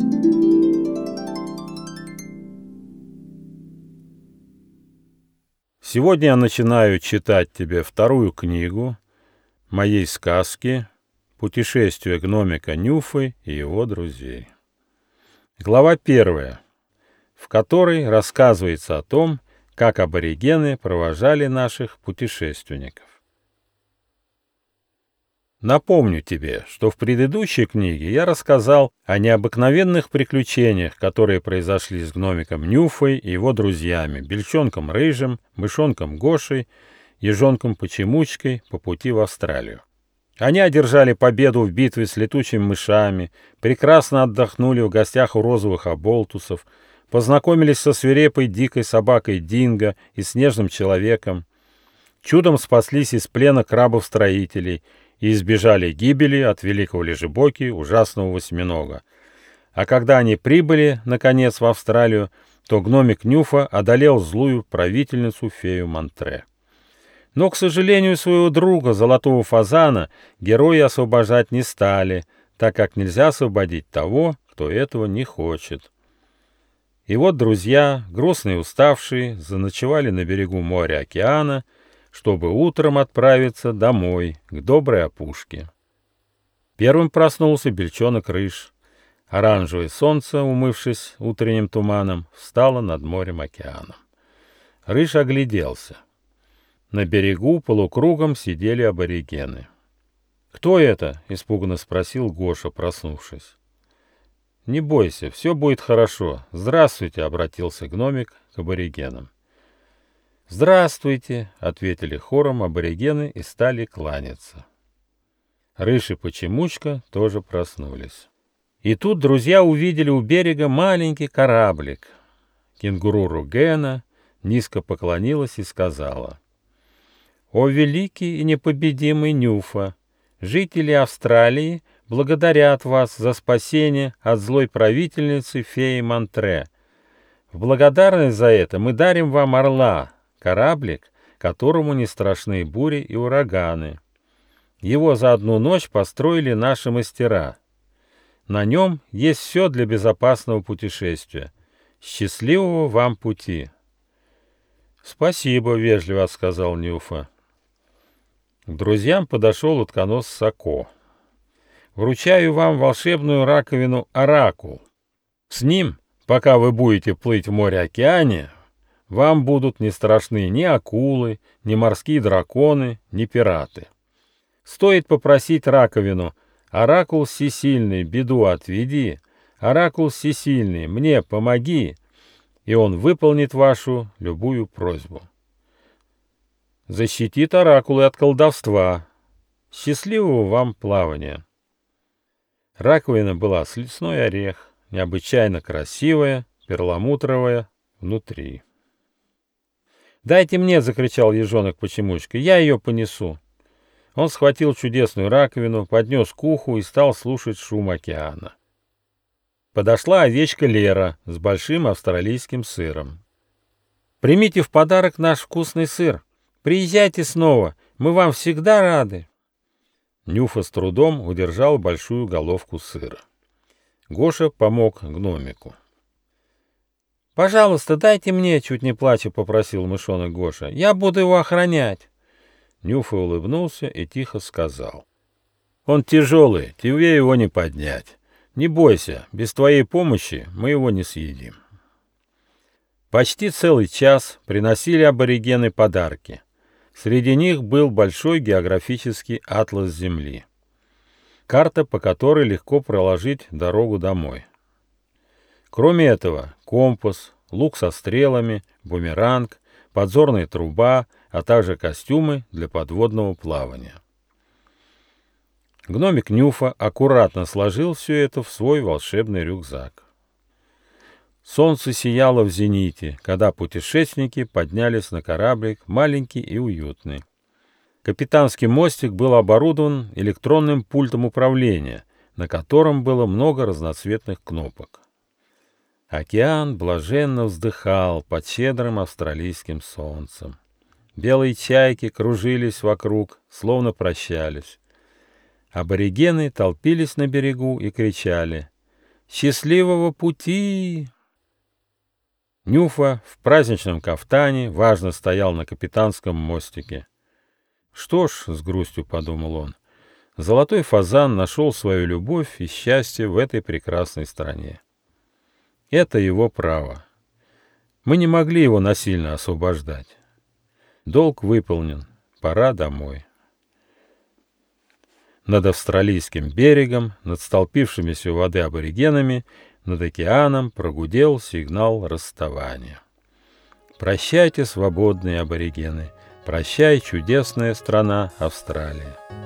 Сегодня я начинаю читать тебе вторую книгу моей сказки «Путешествие гномика Нюфы и его друзей». Глава 1, в которой рассказывается о том, как аборигены провожали наших путешественников. Напомню тебе, что в предыдущей книге я рассказал о необыкновенных приключениях, которые произошли с гномиком Нюфой и его друзьями, бельчонком Рыжим, мышонком Гошей, ежонком Почемучкой по пути в Австралию. Они одержали победу в битве с летучими мышами, прекрасно отдохнули в гостях у розовых оболтусов, познакомились со свирепой дикой собакой Динго и снежным человеком, чудом спаслись из плена крабов-строителей и избежали гибели от великого лежебоки ужасного восьминога. А когда они прибыли, наконец, в Австралию, то гномик Нюфа одолел злую правительницу-фею Монтре. Но, к сожалению, своего друга, золотого фазана, герои освобождать не стали, так как нельзя освободить того, кто этого не хочет. И вот друзья, грустные и уставшие, заночевали на берегу моря-океана, чтобы утром отправиться домой, к доброй опушке. Первым проснулся бельчонок Рыж. Оранжевое солнце, умывшись утренним туманом, встало над морем-океаном. Рыж огляделся. На берегу полукругом сидели аборигены. «Кто это?» — испуганно спросил Гоша, проснувшись. «Не бойся, все будет хорошо. Здравствуйте!» — обратился гномик к аборигенам. «Здравствуйте!» — ответили хором аборигены и стали кланяться. Рыж и Почемучка тоже проснулись. И тут друзья увидели у берега маленький кораблик. Кенгуру Ругена низко поклонилась и сказала: «О великий и непобедимый Нюфа! Жители Австралии благодарят вас за спасение от злой правительницы феи Монтре. В благодарность за это мы дарим вам орла, кораблик, которому не страшны бури и ураганы. Его за одну ночь построили наши мастера. На нем есть все для безопасного путешествия. Счастливого вам пути!» «Спасибо», — вежливо сказал Нюфа. К друзьям подошел утконос Сако. «Вручаю вам волшебную раковину Оракул. С ним, пока вы будете плыть в море-океане, вам будут не страшны ни акулы, ни морские драконы, ни пираты. Стоит попросить раковину: «Оракул всесильный, беду отведи, Оракул всесильный, мне помоги», и он выполнит вашу любую просьбу. Защитит оракулы от колдовства. Счастливого вам плавания!» Раковина была с лесной орех, необычайно красивая, перламутровая внутри. «Дайте мне!» — закричал ежонок Почемучка. «Я ее понесу!» Он схватил чудесную раковину, поднес к уху и стал слушать шум океана. Подошла овечка Лера с большим австралийским сыром. «Примите в подарок наш вкусный сыр. Приезжайте снова, мы вам всегда рады!» Нюфа с трудом удержал большую головку сыра. Гоша помог гномику. «Пожалуйста, дайте мне!» — чуть не плача попросил мышонок Гоша. «Я буду его охранять!» Нюфа улыбнулся и тихо сказал: «Он тяжелый, тебе его не поднять. Не бойся, без твоей помощи мы его не съедим». Почти целый час приносили аборигены подарки. Среди них был большой географический атлас Земли. Карта, по которой легко проложить дорогу домой. Кроме этого, компас, лук со стрелами, бумеранг, подзорная труба, а также костюмы для подводного плавания. Гномик Нюфа аккуратно сложил все это в свой волшебный рюкзак. Солнце сияло в зените, когда путешественники поднялись на кораблик, маленький и уютный. Капитанский мостик был оборудован электронным пультом управления, на котором было много разноцветных кнопок. Океан блаженно вздыхал под щедрым австралийским солнцем. Белые чайки кружились вокруг, словно прощались. Аборигены толпились на берегу и кричали: Счастливого пути!» Нюфа в праздничном кафтане важно стоял на капитанском мостике. «Что ж, — с грустью подумал он, — золотой фазан нашел свою любовь и счастье в этой прекрасной стране. Это его право. Мы не могли его насильно освобождать. Долг выполнен, пора домой». Над австралийским берегом, над столпившимися у воды аборигенами, над океаном прогудел сигнал расставания. Прощайте, свободные аборигены, прощай, чудесная страна Австралия.